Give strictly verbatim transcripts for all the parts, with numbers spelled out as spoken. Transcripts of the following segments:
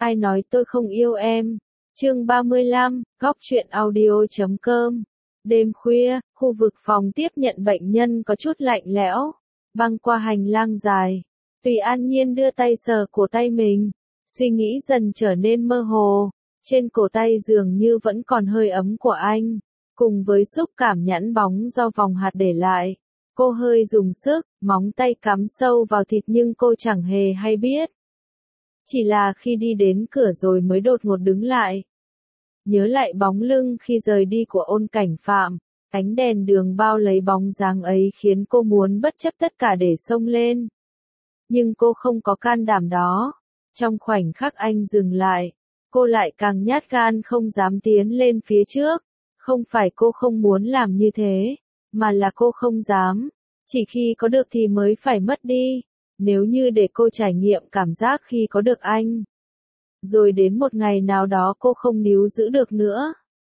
Ai nói tôi không yêu em? Chương ba mươi lăm, góc truyện audio chấm com. Đêm khuya, khu vực phòng tiếp nhận bệnh nhân có chút lạnh lẽo. Băng qua hành lang dài, Tùy An Nhiên đưa tay sờ cổ tay mình, suy nghĩ dần trở nên mơ hồ. Trên cổ tay dường như vẫn còn hơi ấm của anh, cùng với xúc cảm nhẵn bóng do vòng hạt để lại. Cô hơi dùng sức, móng tay cắm sâu vào thịt nhưng cô chẳng hề hay biết. Chỉ là khi đi đến cửa rồi mới đột ngột đứng lại. Nhớ lại bóng lưng khi rời đi của Ôn Cảnh Phạm, ánh đèn đường bao lấy bóng dáng ấy khiến cô muốn bất chấp tất cả để xông lên. Nhưng cô không có can đảm đó. Trong khoảnh khắc anh dừng lại, cô lại càng nhát gan không dám tiến lên phía trước. Không phải cô không muốn làm như thế, mà là cô không dám. Chỉ khi có được thì mới phải mất đi. Nếu như để cô trải nghiệm cảm giác khi có được anh, rồi đến một ngày nào đó cô không níu giữ được nữa,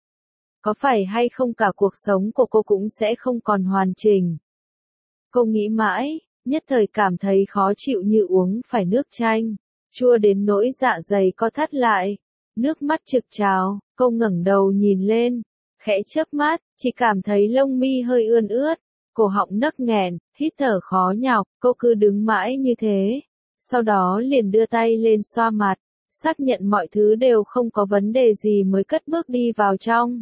có phải hay không cả cuộc sống của cô cũng sẽ không còn hoàn chỉnh. Cô nghĩ mãi, nhất thời cảm thấy khó chịu như uống phải nước chanh, chua đến nỗi dạ dày co thắt lại. Nước mắt trực trào, cô ngẩng đầu nhìn lên, khẽ chớp mắt, chỉ cảm thấy lông mi hơi ươn ướt, cổ họng nấc nghẹn, hít thở khó nhọc. Cô cứ đứng mãi như thế, sau đó liền đưa tay lên xoa mặt, xác nhận mọi thứ đều không có vấn đề gì mới cất bước đi vào trong.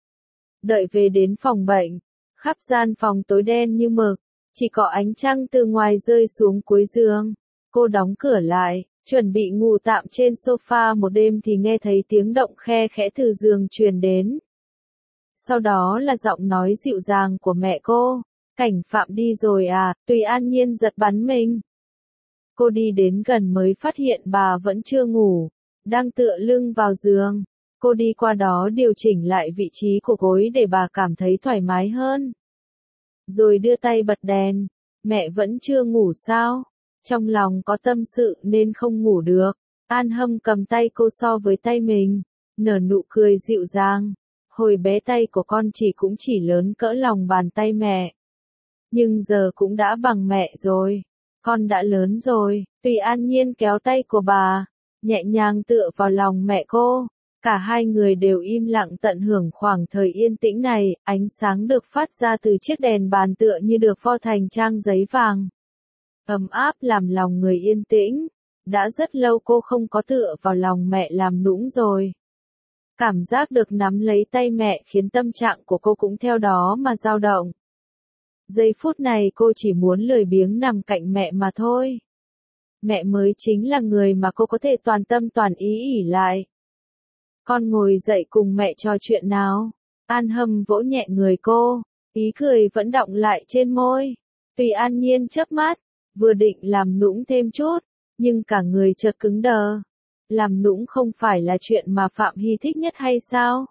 Đợi về đến phòng bệnh, khắp gian phòng tối đen như mực, chỉ có ánh trăng từ ngoài rơi xuống cuối giường. Cô đóng cửa lại, chuẩn bị ngủ tạm trên sofa một đêm thì nghe thấy tiếng động khe khẽ từ giường truyền đến. Sau đó là giọng nói dịu dàng của mẹ cô. Cảnh Phạm đi rồi à? Tùy An Nhiên giật bắn mình. Cô đi đến gần mới phát hiện bà vẫn chưa ngủ, đang tựa lưng vào giường. Cô đi qua đó điều chỉnh lại vị trí của gối để bà cảm thấy thoải mái hơn. Rồi đưa tay bật đèn. Mẹ vẫn chưa ngủ sao? Trong lòng có tâm sự nên không ngủ được. An Hâm cầm tay cô so với tay mình, nở nụ cười dịu dàng. Hồi bé tay của con chỉ cũng chỉ lớn cỡ lòng bàn tay mẹ. Nhưng giờ cũng đã bằng mẹ rồi. Con đã lớn rồi. Tùy An Nhiên kéo tay của bà, nhẹ nhàng tựa vào lòng mẹ cô. Cả hai người đều im lặng tận hưởng khoảng thời yên tĩnh này. Ánh sáng được phát ra từ chiếc đèn bàn tựa như được vo thành trang giấy vàng, ấm áp làm lòng người yên tĩnh. Đã rất lâu cô không có tựa vào lòng mẹ làm nũng rồi. Cảm giác được nắm lấy tay mẹ khiến tâm trạng của cô cũng theo đó mà dao động. Giây phút này cô chỉ muốn lười biếng nằm cạnh mẹ mà thôi. Mẹ mới chính là người mà cô có thể toàn tâm toàn ý ỷ lại. Con ngồi dậy cùng mẹ trò chuyện nào. An Hâm vỗ nhẹ người cô, ý cười vẫn đọng lại trên môi. Tùy An Nhiên chớp mắt, vừa định làm nũng thêm chút, nhưng cả người chợt cứng đờ. Làm nũng không phải là chuyện mà Phạm Hy thích nhất hay sao?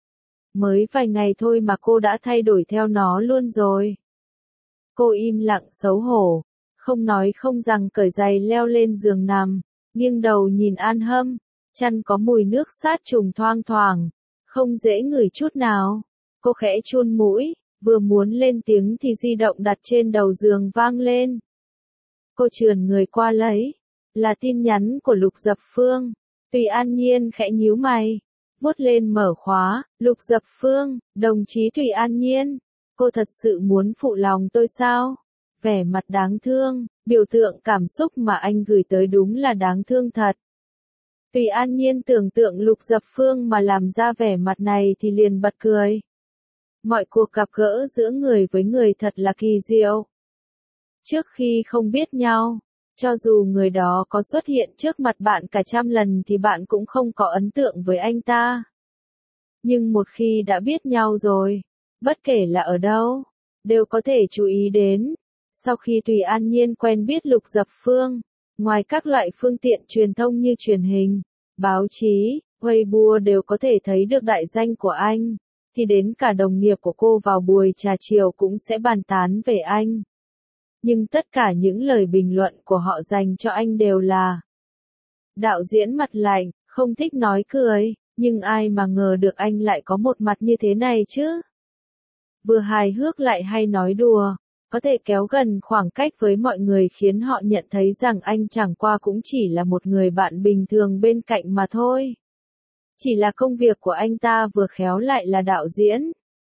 Mới vài ngày thôi mà cô đã thay đổi theo nó luôn rồi. Cô im lặng xấu hổ, không nói không rằng cởi giày leo lên giường nằm, nghiêng đầu nhìn An Hâm, chăn có mùi nước sát trùng thoang thoảng, không dễ ngửi chút nào. Cô khẽ chun mũi, vừa muốn lên tiếng thì di động đặt trên đầu giường vang lên. Cô trườn người qua lấy, là tin nhắn của Lục Dập Phương. Tùy An Nhiên khẽ nhíu mày, vuốt lên mở khóa. Lục Dập Phương, đồng chí Tùy An Nhiên. Cô thật sự muốn phụ lòng tôi sao? Vẻ mặt đáng thương, biểu tượng cảm xúc mà anh gửi tới đúng là đáng thương thật. Tùy An Nhiên tưởng tượng Lục Dập Phương mà làm ra vẻ mặt này thì liền bật cười. Mọi cuộc gặp gỡ giữa người với người thật là kỳ diệu. Trước khi không biết nhau, cho dù người đó có xuất hiện trước mặt bạn cả trăm lần thì bạn cũng không có ấn tượng với anh ta. Nhưng một khi đã biết nhau rồi, bất kể là ở đâu, đều có thể chú ý đến. Sau khi Tùy An Nhiên quen biết Lục Dập Phương, ngoài các loại phương tiện truyền thông như truyền hình, báo chí, Weibo đều có thể thấy được đại danh của anh, thì đến cả đồng nghiệp của cô vào buổi trà chiều cũng sẽ bàn tán về anh. Nhưng tất cả những lời bình luận của họ dành cho anh đều là đạo diễn mặt lạnh, không thích nói cười, nhưng ai mà ngờ được anh lại có một mặt như thế này chứ. Vừa hài hước lại hay nói đùa, có thể kéo gần khoảng cách với mọi người khiến họ nhận thấy rằng anh chẳng qua cũng chỉ là một người bạn bình thường bên cạnh mà thôi. Chỉ là công việc của anh ta vừa khéo lại là đạo diễn,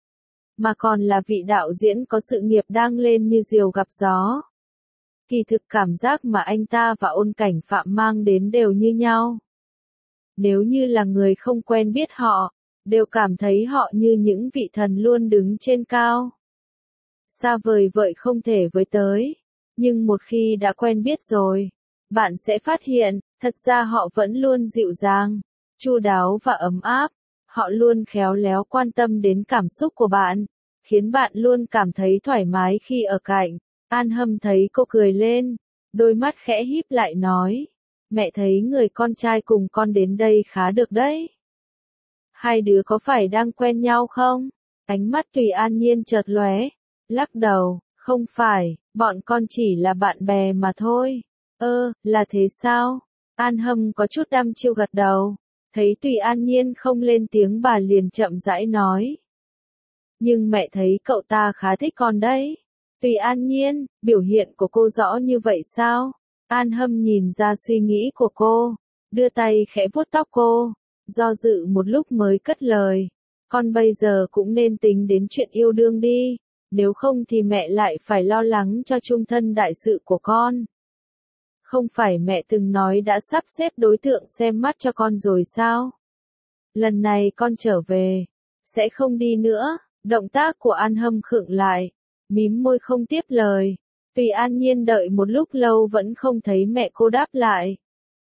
mà còn là vị đạo diễn có sự nghiệp đang lên như diều gặp gió. Kỳ thực cảm giác mà anh ta và Ôn Cảnh Phạm mang đến đều như nhau. Nếu như là người không quen biết họ, đều cảm thấy họ như những vị thần luôn đứng trên cao. Xa vời vợi không thể với tới. Nhưng một khi đã quen biết rồi, bạn sẽ phát hiện, thật ra họ vẫn luôn dịu dàng, chu đáo và ấm áp. Họ luôn khéo léo quan tâm đến cảm xúc của bạn, khiến bạn luôn cảm thấy thoải mái khi ở cạnh. An Hâm thấy cô cười lên, đôi mắt khẽ híp lại nói, mẹ thấy người con trai cùng con đến đây khá được đấy. Hai đứa có phải đang quen nhau không? Ánh mắt Tùy An Nhiên chợt lóe, lắc đầu, không phải, bọn con chỉ là bạn bè mà thôi. Ơ, là thế sao? An Hâm có chút đăm chiêu gật đầu, thấy Tùy An Nhiên không lên tiếng bà liền chậm rãi nói. Nhưng mẹ thấy cậu ta khá thích con đấy. Tùy An Nhiên, biểu hiện của cô rõ như vậy sao? An Hâm nhìn ra suy nghĩ của cô, đưa tay khẽ vuốt tóc cô, do dự một lúc mới cất lời. Con bây giờ cũng nên tính đến chuyện yêu đương đi, nếu không thì mẹ lại phải lo lắng cho chung thân đại sự của con. Không phải mẹ từng nói đã sắp xếp đối tượng xem mắt cho con rồi sao? Lần này con trở về, sẽ không đi nữa. Động tác của An Hâm khựng lại, mím môi không tiếp lời. Tùy An Nhiên đợi một lúc lâu vẫn không thấy mẹ cô đáp lại.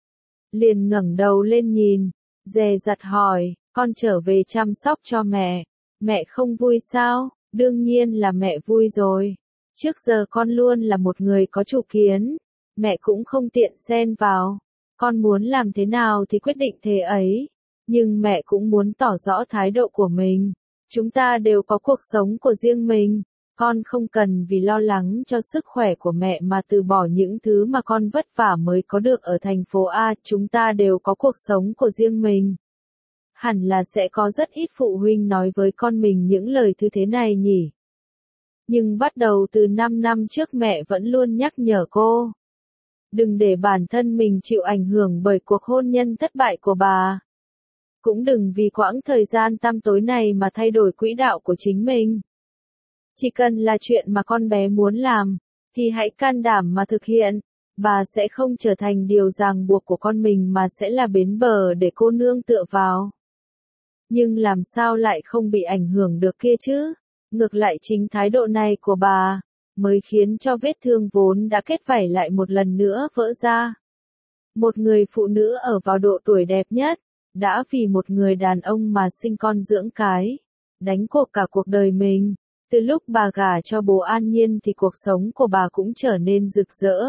Liền ngẩng đầu lên nhìn, dè dặt hỏi, con trở về chăm sóc cho mẹ, mẹ không vui sao? Đương nhiên là mẹ vui rồi. Trước giờ con luôn là một người có chủ kiến, mẹ cũng không tiện xen vào. Con muốn làm thế nào thì quyết định thế ấy, nhưng mẹ cũng muốn tỏ rõ thái độ của mình. Chúng ta đều có cuộc sống của riêng mình, con không cần vì lo lắng cho sức khỏe của mẹ mà từ bỏ những thứ mà con vất vả mới có được ở thành phố A, chúng ta đều có cuộc sống của riêng mình. Hẳn là sẽ có rất ít phụ huynh nói với con mình những lời thứ thế này nhỉ. Nhưng bắt đầu từ năm năm trước mẹ vẫn luôn nhắc nhở cô. Đừng để bản thân mình chịu ảnh hưởng bởi cuộc hôn nhân thất bại của bà. Cũng đừng vì quãng thời gian tăm tối này mà thay đổi quỹ đạo của chính mình. Chỉ cần là chuyện mà con bé muốn làm, thì hãy can đảm mà thực hiện. Bà sẽ không trở thành điều ràng buộc của con mình mà sẽ là bến bờ để cô nương tựa vào. Nhưng làm sao lại không bị ảnh hưởng được kia chứ? Ngược lại chính thái độ này của bà, mới khiến cho vết thương vốn đã kết vảy lại một lần nữa vỡ ra. Một người phụ nữ ở vào độ tuổi đẹp nhất, đã vì một người đàn ông mà sinh con dưỡng cái, đánh cuộc cả cuộc đời mình. Từ lúc bà gả cho bố An Nhiên thì cuộc sống của bà cũng trở nên rực rỡ.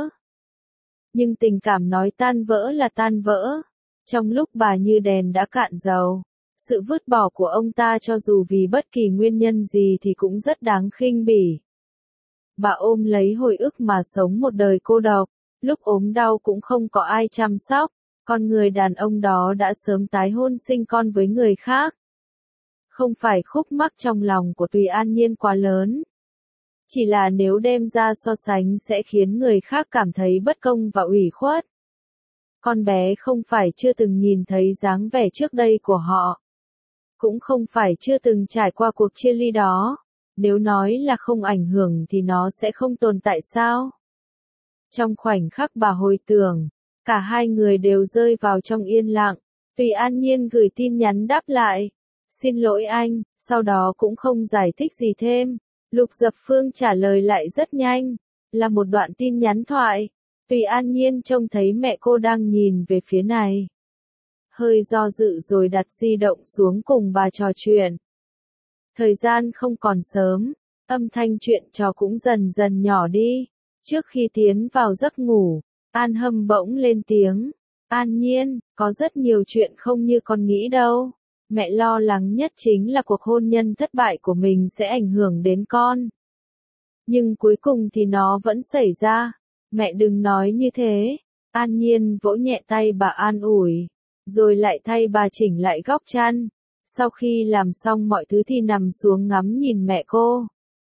Nhưng tình cảm nói tan vỡ là tan vỡ. Trong lúc bà như đèn đã cạn dầu, sự vứt bỏ của ông ta cho dù vì bất kỳ nguyên nhân gì thì cũng rất đáng khinh bỉ. Bà ôm lấy hồi ức mà sống một đời cô độc, lúc ốm đau cũng không có ai chăm sóc, con người đàn ông đó đã sớm tái hôn sinh con với người khác. Không phải khúc mắc trong lòng của Tùy An Nhiên quá lớn. Chỉ là nếu đem ra so sánh sẽ khiến người khác cảm thấy bất công và ủy khuất. Con bé không phải chưa từng nhìn thấy dáng vẻ trước đây của họ. Cũng không phải chưa từng trải qua cuộc chia ly đó. Nếu nói là không ảnh hưởng thì nó sẽ không tồn tại sao? Trong khoảnh khắc bà hồi tưởng, cả hai người đều rơi vào trong yên lặng. Tùy An Nhiên gửi tin nhắn đáp lại. Xin lỗi anh, sau đó cũng không giải thích gì thêm. Lục Dập Phương trả lời lại rất nhanh, là một đoạn tin nhắn thoại. Tùy An Nhiên trông thấy mẹ cô đang nhìn về phía này. Hơi do dự rồi đặt di động xuống cùng bà trò chuyện. Thời gian không còn sớm, âm thanh chuyện trò cũng dần dần nhỏ đi. Trước khi tiến vào giấc ngủ, An Hâm bỗng lên tiếng. An Nhiên, có rất nhiều chuyện không như con nghĩ đâu. Mẹ lo lắng nhất chính là cuộc hôn nhân thất bại của mình sẽ ảnh hưởng đến con. Nhưng cuối cùng thì nó vẫn xảy ra. Mẹ đừng nói như thế. An Nhiên vỗ nhẹ tay bà an ủi, rồi lại thay bà chỉnh lại góc chăn. Sau khi làm xong mọi thứ thì nằm xuống ngắm nhìn mẹ cô.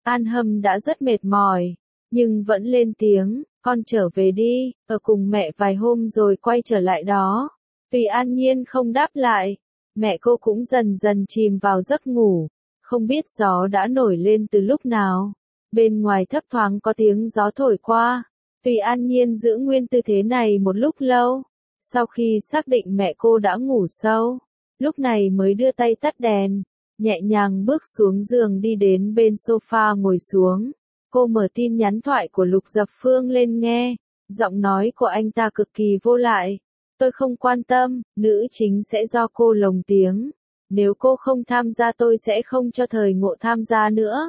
An Hâm đã rất mệt mỏi, nhưng vẫn lên tiếng, con trở về đi, ở cùng mẹ vài hôm rồi quay trở lại đó. Tùy An Nhiên không đáp lại, mẹ cô cũng dần dần chìm vào giấc ngủ, không biết gió đã nổi lên từ lúc nào. Bên ngoài thấp thoáng có tiếng gió thổi qua, Tùy An Nhiên giữ nguyên tư thế này một lúc lâu, sau khi xác định mẹ cô đã ngủ sâu, lúc này mới đưa tay tắt đèn, nhẹ nhàng bước xuống giường đi đến bên sofa ngồi xuống. Cô mở tin nhắn thoại của Lục Dập Phương lên nghe, giọng nói của anh ta cực kỳ vô lại. Tôi không quan tâm, nữ chính sẽ do cô lồng tiếng. Nếu cô không tham gia tôi sẽ không cho Thời Ngộ tham gia nữa.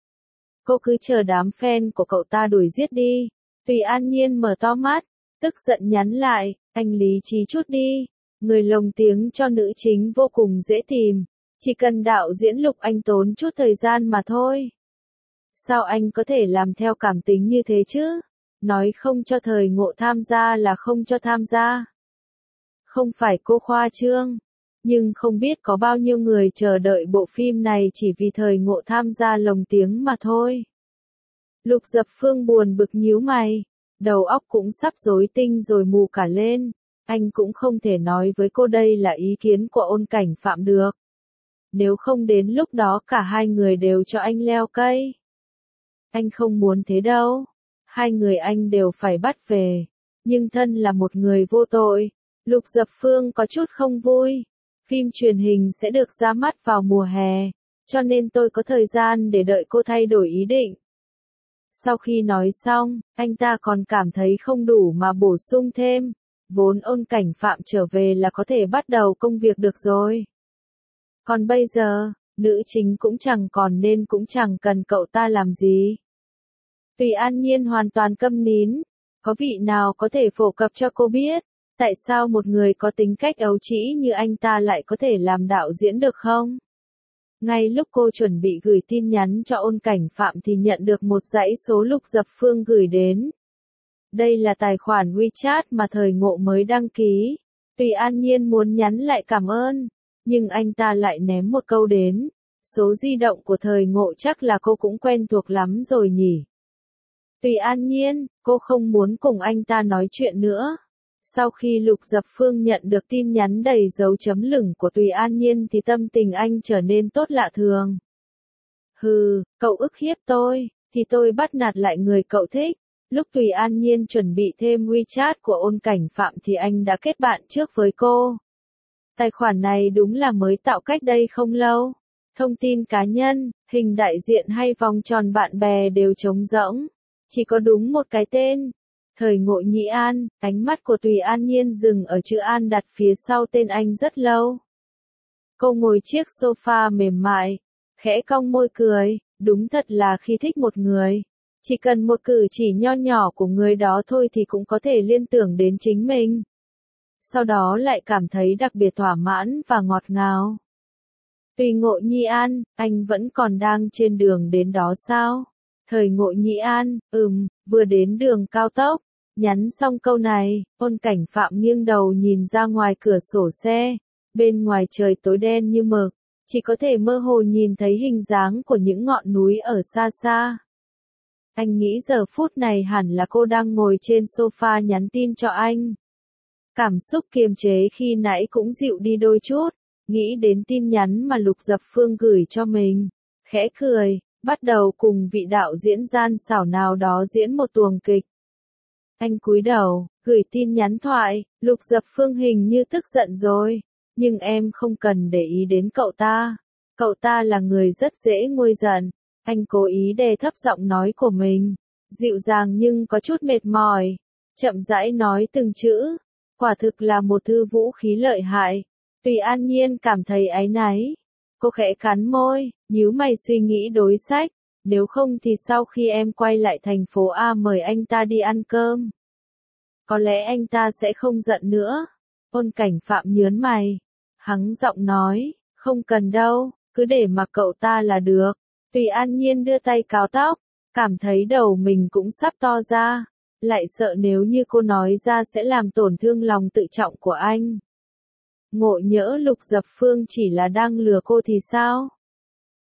Cô cứ chờ đám fan của cậu ta đuổi giết đi. Tùy An Nhiên mở to mắt, tức giận nhắn lại, anh lý trí chút đi. Người lồng tiếng cho nữ chính vô cùng dễ tìm, chỉ cần đạo diễn Lục Anh tốn chút thời gian mà thôi. Sao anh có thể làm theo cảm tính như thế chứ? Nói không cho Thời Ngộ tham gia là không cho tham gia. Không phải cô khoa trương, nhưng không biết có bao nhiêu người chờ đợi bộ phim này chỉ vì Thời Ngộ tham gia lồng tiếng mà thôi. Lục Dập Phương buồn bực nhíu mày, đầu óc cũng sắp rối tinh rồi mù cả lên. Anh cũng không thể nói với cô đây là ý kiến của Ôn Cảnh Phạm được. Nếu không đến lúc đó cả hai người đều cho anh leo cây. Anh không muốn thế đâu. Hai người anh đều phải bắt về. Nhưng thân là một người vô tội. Lục Dập Phương có chút không vui. Phim truyền hình sẽ được ra mắt vào mùa hè. Cho nên tôi có thời gian để đợi cô thay đổi ý định. Sau khi nói xong, anh ta còn cảm thấy không đủ mà bổ sung thêm. Vốn Ôn Cảnh Phạm trở về là có thể bắt đầu công việc được rồi. Còn bây giờ, nữ chính cũng chẳng còn nên cũng chẳng cần cậu ta làm gì. Tùy An Nhiên hoàn toàn câm nín. Có vị nào có thể phổ cập cho cô biết, tại sao một người có tính cách ấu trĩ như anh ta lại có thể làm đạo diễn được không? Ngay lúc cô chuẩn bị gửi tin nhắn cho Ôn Cảnh Phạm thì nhận được một dãy số Lục Dập Phương gửi đến. Đây là tài khoản WeChat mà Thời Ngộ mới đăng ký. Tùy An Nhiên muốn nhắn lại cảm ơn, nhưng anh ta lại ném một câu đến. Số di động của Thời Ngộ chắc là cô cũng quen thuộc lắm rồi nhỉ. Tùy An Nhiên, cô không muốn cùng anh ta nói chuyện nữa. Sau khi Lục Dập Phương nhận được tin nhắn đầy dấu chấm lửng của Tùy An Nhiên thì tâm tình anh trở nên tốt lạ thường. Hừ, cậu ức hiếp tôi, thì tôi bắt nạt lại người cậu thích. Lúc Tùy An Nhiên chuẩn bị thêm WeChat của Ôn Cảnh Phạm thì anh đã kết bạn trước với cô. Tài khoản này đúng là mới tạo cách đây không lâu. Thông tin cá nhân, hình đại diện hay vòng tròn bạn bè đều trống rỗng. Chỉ có đúng một cái tên. Thời Ngộ Nhĩ An, ánh mắt của Tùy An Nhiên dừng ở chữ An đặt phía sau tên anh rất lâu. Cô ngồi chiếc sofa mềm mại, khẽ cong môi cười, đúng thật là khi thích một người. Chỉ cần một cử chỉ nho nhỏ của người đó thôi thì cũng có thể liên tưởng đến chính mình. Sau đó lại cảm thấy đặc biệt thỏa mãn và ngọt ngào. Tùy Ngộ Nhĩ An, anh vẫn còn đang trên đường đến đó sao? Thời Ngộ Nhĩ An, ừm, vừa đến đường cao tốc. Nhắn xong câu này, Ôn Cảnh Phạm nghiêng đầu nhìn ra ngoài cửa sổ xe. Bên ngoài trời tối đen như mực, chỉ có thể mơ hồ nhìn thấy hình dáng của những ngọn núi ở xa xa. Anh nghĩ giờ phút này hẳn là cô đang ngồi trên sofa nhắn tin cho anh. Cảm xúc kiềm chế khi nãy cũng dịu đi đôi chút, nghĩ đến tin nhắn mà Lục Dập Phương gửi cho mình. Khẽ cười, bắt đầu cùng vị đạo diễn gian xảo nào đó diễn một tuồng kịch. Anh cúi đầu, gửi tin nhắn thoại, Lục Dập Phương hình như tức giận rồi, nhưng em không cần để ý đến cậu ta. Cậu ta là người rất dễ nguôi giận. Anh cố ý đè thấp giọng nói của mình, dịu dàng nhưng có chút mệt mỏi, chậm rãi nói từng chữ, quả thực là một thư vũ khí lợi hại. Tùy An Nhiên cảm thấy áy náy. Cô khẽ cắn môi, nhíu mày suy nghĩ đối sách, nếu không thì sau khi em quay lại thành phố A mời anh ta đi ăn cơm. Có lẽ anh ta sẽ không giận nữa. Ôn Cảnh Phạm nhớn mày, hắng giọng nói, không cần đâu, cứ để mặc cậu ta là được. Tùy An Nhiên đưa tay cào tóc, cảm thấy đầu mình cũng sắp to ra, lại sợ nếu như cô nói ra sẽ làm tổn thương lòng tự trọng của anh. Ngộ nhỡ Lục Dập Phương chỉ là đang lừa cô thì sao?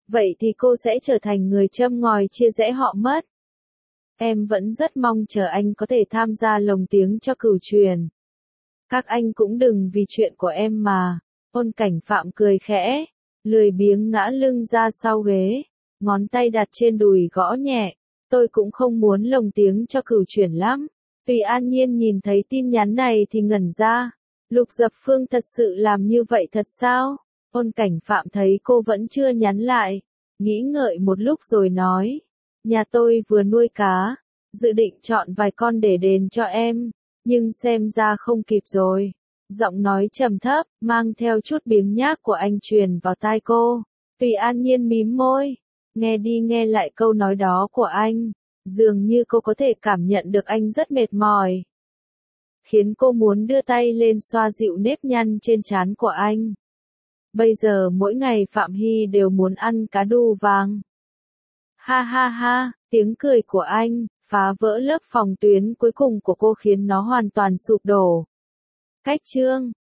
vậy thì cô sẽ trở thành người châm ngòi chia rẽ họ mất. Em vẫn rất mong chờ anh có thể tham gia lồng tiếng cho Cửu Truyền. Các anh cũng đừng vì chuyện của em mà. Ôn Cảnh Phạm cười khẽ, lười biếng ngã lưng ra sau ghế, ngón tay đặt trên đùi gõ nhẹ. Tôi cũng không muốn lồng tiếng cho Cửu Truyền lắm. Vì An Nhiên nhìn thấy tin nhắn này thì ngẩn ra. Lục Dập Phương thật sự làm như vậy thật sao? Ôn Cảnh Phạm thấy cô vẫn chưa nhắn lại, nghĩ ngợi một lúc rồi nói, nhà tôi vừa nuôi cá, dự định chọn vài con để đền cho em, nhưng xem ra không kịp rồi. Giọng nói trầm thấp, mang theo chút biếng nhác của anh truyền vào tai cô. Vì An Nhiên mím môi, nghe đi nghe lại câu nói đó của anh, dường như cô có thể cảm nhận được anh rất mệt mỏi, khiến cô muốn đưa tay lên xoa dịu nếp nhăn trên trán của anh. Bây giờ mỗi ngày Phạm Hy đều muốn ăn cá đu vàng. Ha ha ha, tiếng cười của anh, phá vỡ lớp phòng tuyến cuối cùng của cô khiến nó hoàn toàn sụp đổ. Cách chương